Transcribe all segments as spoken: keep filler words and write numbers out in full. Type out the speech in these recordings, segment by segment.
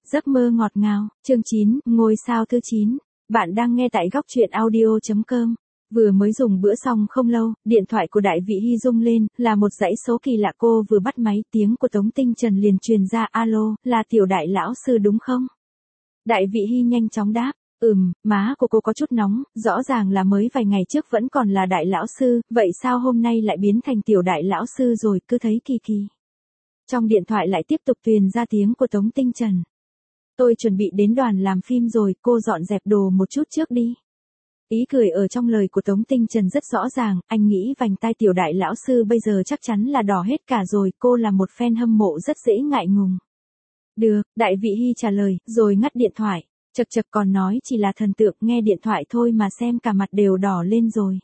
Giấc mơ ngọt ngào, chương chín, ngôi sao thứ chín. Bạn đang nghe tại góc truyện audio chấm com. Vừa mới dùng bữa xong không lâu, điện thoại của Đại Vị Hy rung lên, là một dãy số kỳ lạ. Cô vừa bắt máy, tiếng của Tống Tinh Trần liền truyền ra. Alo, là Tiểu Đại lão sư đúng không? Đại Vị Hy nhanh chóng đáp. Ừm, má của cô có chút nóng, rõ ràng là mới vài ngày trước vẫn còn là Đại lão sư, vậy sao hôm nay lại biến thành Tiểu Đại lão sư rồi, cứ thấy kỳ kỳ. Trong điện thoại lại tiếp tục truyền ra tiếng của Tống Tinh Trần. Tôi chuẩn bị đến đoàn làm phim rồi, cô dọn dẹp đồ một chút trước đi. Ý cười ở trong lời của Tống Tinh Trần rất rõ ràng, anh nghĩ vành tai Tiểu Đại lão sư bây giờ chắc chắn là đỏ hết cả rồi, cô là một fan hâm mộ rất dễ ngại ngùng. Được, Đại Vị Hy trả lời, rồi ngắt điện thoại. Chật chật còn nói chỉ là thần tượng, nghe điện thoại thôi mà xem cả mặt đều đỏ lên rồi.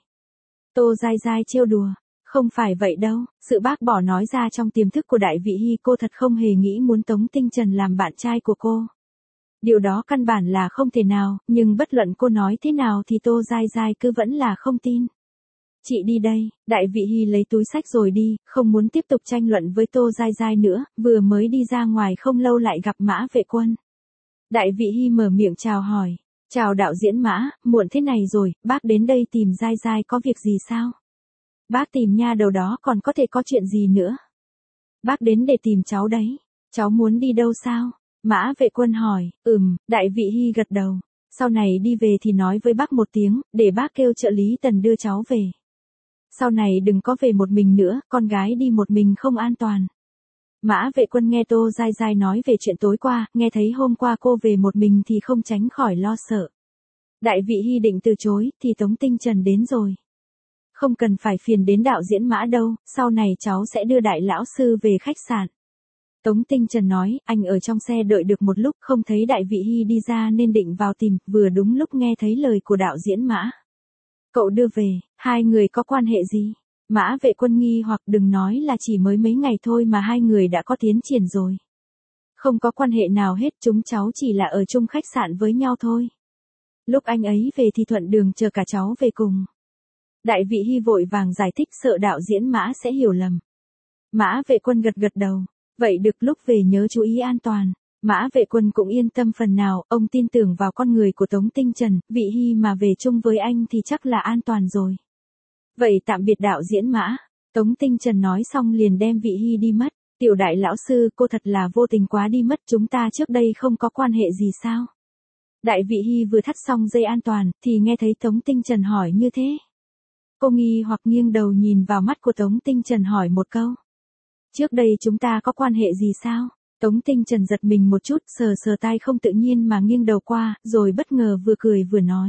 Tô dai dai trêu đùa. Không phải vậy đâu, sự bác bỏ nói ra trong tiềm thức của Đại Vị Hy, cô thật không hề nghĩ muốn Tống Tinh Trần làm bạn trai của cô. Điều đó căn bản là không thể nào, nhưng bất luận cô nói thế nào thì Tô dai dai cứ vẫn là không tin. Chị đi đây, Đại Vị Hy lấy túi xách rồi đi, không muốn tiếp tục tranh luận với Tô dai dai nữa, vừa mới đi ra ngoài không lâu lại gặp Mã Vệ Quân. Đại Vị Hy mở miệng chào hỏi, chào đạo diễn Mã, muộn thế này rồi, bác đến đây tìm dai dai có việc gì sao? Bác tìm nha đầu đó còn có thể có chuyện gì nữa? Bác đến để tìm cháu đấy, cháu muốn đi đâu sao? Mã Vệ Quân hỏi, ừm, Đại Vị Hy gật đầu, sau này đi về thì nói với bác một tiếng, để bác kêu trợ lý Tần đưa cháu về. Sau này đừng có về một mình nữa, con gái đi một mình không an toàn. Mã Vệ Quân nghe Tô dai dai nói về chuyện tối qua, nghe thấy hôm qua cô về một mình thì không tránh khỏi lo sợ. Đại Vị Hy định từ chối, thì Tống Tinh Trần đến rồi. Không cần phải phiền đến đạo diễn Mã đâu, sau này cháu sẽ đưa Đại lão sư về khách sạn. Tống Tinh Trần nói, anh ở trong xe đợi được một lúc không thấy Đại Vị Hy đi ra nên định vào tìm, vừa đúng lúc nghe thấy lời của đạo diễn Mã. Cậu đưa về, hai người có quan hệ gì? Mã Vệ Quân nghi hoặc, đừng nói là chỉ mới mấy ngày thôi mà hai người đã có tiến triển rồi. Không có quan hệ nào hết, chúng cháu chỉ là ở chung khách sạn với nhau thôi. Lúc anh ấy về thì thuận đường chờ cả cháu về cùng. Đại Vị Hy vội vàng giải thích sợ đạo diễn Mã sẽ hiểu lầm. Mã Vệ Quân gật gật đầu. Vậy được, lúc về nhớ chú ý an toàn. Mã Vệ Quân cũng yên tâm phần nào, ông tin tưởng vào con người của Tống Tinh Trần, Vị Hy mà về chung với anh thì chắc là an toàn rồi. Vậy tạm biệt đạo diễn Mã. Tống Tinh Trần nói xong liền đem Vị Hy đi mất. Tiểu Đại lão sư, cô thật là vô tình quá đi mất, chúng ta trước đây không có quan hệ gì sao? Đại Vị Hy vừa thắt xong dây an toàn, thì nghe thấy Tống Tinh Trần hỏi như thế. Cô nghi hoặc nghiêng đầu nhìn vào mắt của Tống Tinh Trần hỏi một câu. Trước đây chúng ta có quan hệ gì sao? Tống Tinh Trần giật mình một chút, sờ sờ tai không tự nhiên mà nghiêng đầu qua, rồi bất ngờ vừa cười vừa nói.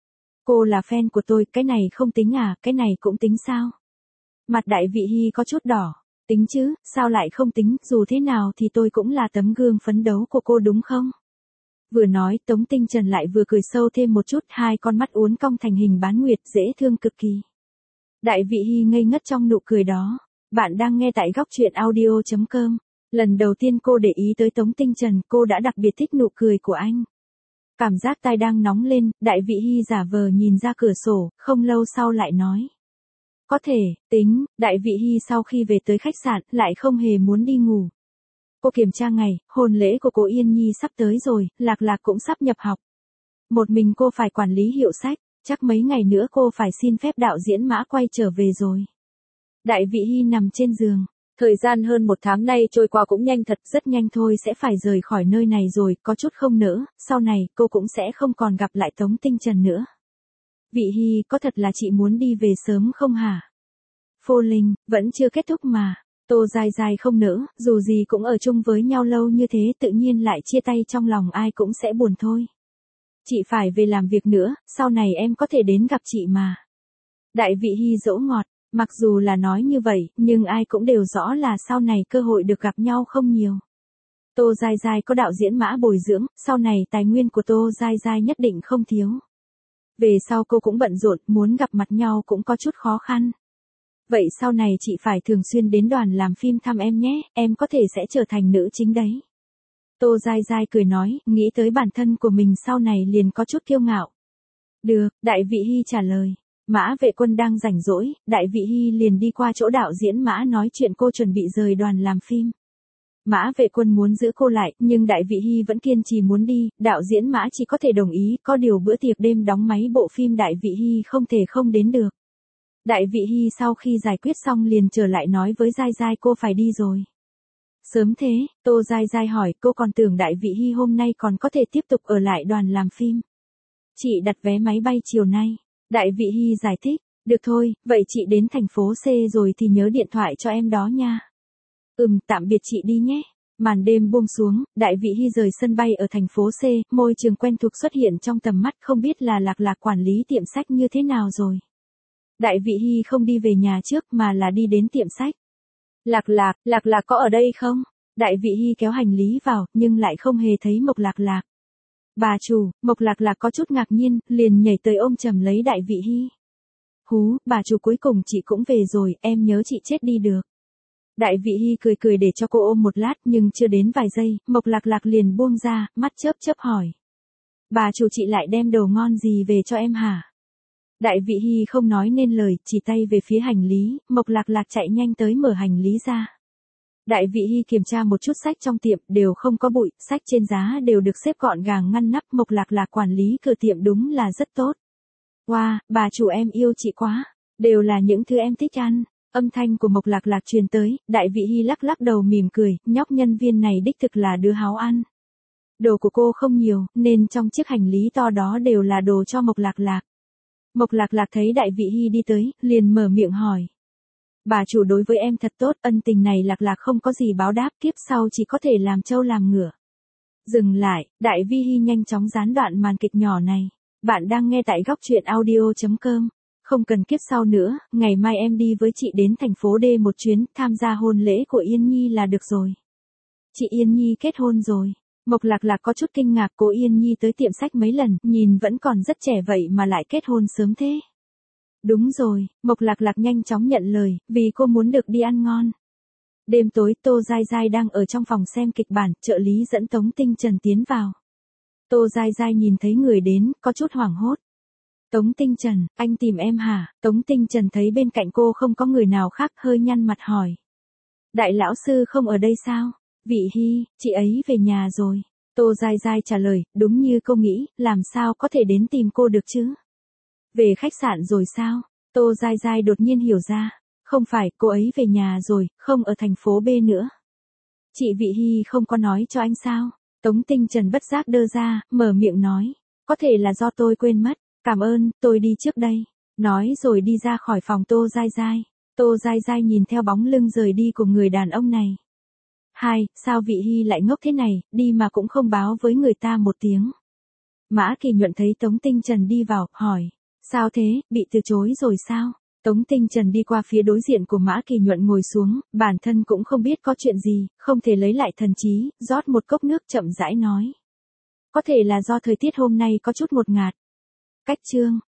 Cô là fan của tôi, cái này không tính à, cái này cũng tính sao? Mặt Đại Vị Hy có chút đỏ, tính chứ, sao lại không tính, dù thế nào thì tôi cũng là tấm gương phấn đấu của cô đúng không? Vừa nói, Tống Tinh Trần lại vừa cười sâu thêm một chút, hai con mắt uốn cong thành hình bán nguyệt, dễ thương cực kỳ. Đại Vị Hy ngây ngất trong nụ cười đó. Bạn đang nghe tại góc truyện audio chấm com. Lần đầu tiên cô để ý tới Tống Tinh Trần, cô đã đặc biệt thích nụ cười của anh. Cảm giác tai đang nóng lên, Đại Vị Hy giả vờ nhìn ra cửa sổ, không lâu sau lại nói. Có thể, tính, Đại Vị Hy sau khi về tới khách sạn, lại không hề muốn đi ngủ. Cô kiểm tra ngày, hôn lễ của cô Yên Nhi sắp tới rồi, Lạc Lạc cũng sắp nhập học. Một mình cô phải quản lý hiệu sách, chắc mấy ngày nữa cô phải xin phép đạo diễn Mã quay trở về rồi. Đại Vị Hy nằm trên giường. Thời gian hơn một tháng nay trôi qua cũng nhanh thật, rất nhanh thôi sẽ phải rời khỏi nơi này rồi, có chút không nỡ, sau này cô cũng sẽ không còn gặp lại Tống Tinh Trần nữa. Vị Hy, có thật là chị muốn đi về sớm không hả? Phô Linh, vẫn chưa kết thúc mà. Tô dai dai không nỡ, dù gì cũng ở chung với nhau lâu như thế, tự nhiên lại chia tay trong lòng ai cũng sẽ buồn thôi. Chị phải về làm việc nữa, sau này em có thể đến gặp chị mà. Đại Vị Hy dỗ ngọt. Mặc dù là nói như vậy, nhưng ai cũng đều rõ là sau này cơ hội được gặp nhau không nhiều. Tô dai dai có đạo diễn Mã bồi dưỡng, sau này tài nguyên của Tô dai dai nhất định không thiếu. Về sau cô cũng bận rộn, muốn gặp mặt nhau cũng có chút khó khăn. Vậy sau này chị phải thường xuyên đến đoàn làm phim thăm em nhé, em có thể sẽ trở thành nữ chính đấy. Tô dai dai cười nói, nghĩ tới bản thân của mình sau này liền có chút kiêu ngạo. Được, Đại Vị Hy trả lời. Mã Vệ Quân đang rảnh rỗi, Đại Vị Hy liền đi qua chỗ đạo diễn Mã nói chuyện cô chuẩn bị rời đoàn làm phim. Mã Vệ Quân muốn giữ cô lại, nhưng Đại Vị Hy vẫn kiên trì muốn đi, đạo diễn Mã chỉ có thể đồng ý, có điều bữa tiệc đêm đóng máy bộ phim Đại Vị Hy không thể không đến được. Đại Vị Hy sau khi giải quyết xong liền trở lại nói với Giai Giai cô phải đi rồi. Sớm thế, Tô Giai Giai hỏi, cô còn tưởng Đại Vị Hy hôm nay còn có thể tiếp tục ở lại đoàn làm phim. Chị đặt vé máy bay chiều nay. Đại Vị Hy giải thích, được thôi, vậy chị đến thành phố C rồi thì nhớ điện thoại cho em đó nha. Ừm, tạm biệt chị đi nhé. Màn đêm buông xuống, Đại Vị Hy rời sân bay ở thành phố C, môi trường quen thuộc xuất hiện trong tầm mắt, không biết là Lạc Lạc quản lý tiệm sách như thế nào rồi. Đại Vị Hy không đi về nhà trước mà là đi đến tiệm sách. Lạc Lạc, Lạc Lạc có ở đây không? Đại Vị Hy kéo hành lý vào, nhưng lại không hề thấy Mộc Lạc Lạc. Bà chủ, Mộc Lạc Lạc có chút ngạc nhiên, liền nhảy tới ôm chầm lấy Đại Vị Hy. Hú, bà chủ cuối cùng chị cũng về rồi, em nhớ chị chết đi được. Đại Vị Hy cười cười để cho cô ôm một lát, nhưng chưa đến vài giây, Mộc Lạc Lạc liền buông ra, mắt chớp chớp hỏi. Bà chủ chị lại đem đồ ngon gì về cho em hả? Đại Vị Hy không nói nên lời, chỉ tay về phía hành lý, Mộc Lạc Lạc chạy nhanh tới mở hành lý ra. Đại Vị Hy kiểm tra một chút sách trong tiệm, đều không có bụi, sách trên giá đều được xếp gọn gàng ngăn nắp, Mộc Lạc Lạc quản lý cửa tiệm đúng là rất tốt. Wow, bà chủ em yêu chị quá, đều là những thứ em thích ăn. Âm thanh của Mộc Lạc Lạc truyền tới, Đại Vị Hy lắc lắc đầu mỉm cười, nhóc nhân viên này đích thực là đứa háo ăn. Đồ của cô không nhiều, nên trong chiếc hành lý to đó đều là đồ cho Mộc Lạc Lạc. Mộc Lạc Lạc thấy Đại Vị Hy đi tới, liền mở miệng hỏi. Bà chủ đối với em thật tốt, ân tình này Lạc Lạc không có gì báo đáp, kiếp sau chỉ có thể làm trâu làm ngựa. Dừng lại, Đại Vị Hy nhanh chóng gián đoạn màn kịch nhỏ này. Bạn đang nghe tại góc truyện audio chấm com. Không cần kiếp sau nữa, ngày mai em đi với chị đến thành phố D một chuyến, tham gia hôn lễ của Yên Nhi là được rồi. Chị Yên Nhi kết hôn rồi. Mộc Lạc Lạc có chút kinh ngạc, cô Yên Nhi tới tiệm sách mấy lần, nhìn vẫn còn rất trẻ vậy mà lại kết hôn sớm thế. Đúng rồi, Mộc Lạc Lạc nhanh chóng nhận lời, vì cô muốn được đi ăn ngon. Đêm tối, Tô Giai Giai đang ở trong phòng xem kịch bản, trợ lý dẫn Tống Tinh Trần tiến vào. Tô Giai Giai nhìn thấy người đến, có chút hoảng hốt. Tống Tinh Trần, anh tìm em hả? Tống Tinh Trần thấy bên cạnh cô không có người nào khác, hơi nhăn mặt hỏi. Đại lão sư không ở đây sao? Vị Hy, chị ấy về nhà rồi. Tô Giai Giai trả lời, đúng như cô nghĩ, làm sao có thể đến tìm cô được chứ? Về khách sạn rồi sao? Tô Giai Giai đột nhiên hiểu ra. Không phải, cô ấy về nhà rồi, không ở thành phố B nữa. Chị Vị Hy không có nói cho anh sao? Tống Tinh Trần bất giác đơ ra, mở miệng nói. Có thể là do tôi quên mất. Cảm ơn, tôi đi trước đây. Nói rồi đi ra khỏi phòng Tô Giai Giai. Tô Giai Giai nhìn theo bóng lưng rời đi của người đàn ông này. Hai, sao Vị Hy lại ngốc thế này, đi mà cũng không báo với người ta một tiếng. Mã Kỳ Nhuận thấy Tống Tinh Trần đi vào, hỏi. Sao thế, bị từ chối rồi sao? Tống Tinh Trần đi qua phía đối diện của Mã Kỳ Nhuận ngồi xuống, bản thân cũng không biết có chuyện gì, không thể lấy lại thần trí, rót một cốc nước chậm rãi nói. Có thể là do thời tiết hôm nay có chút ngột ngạt. Cách chương.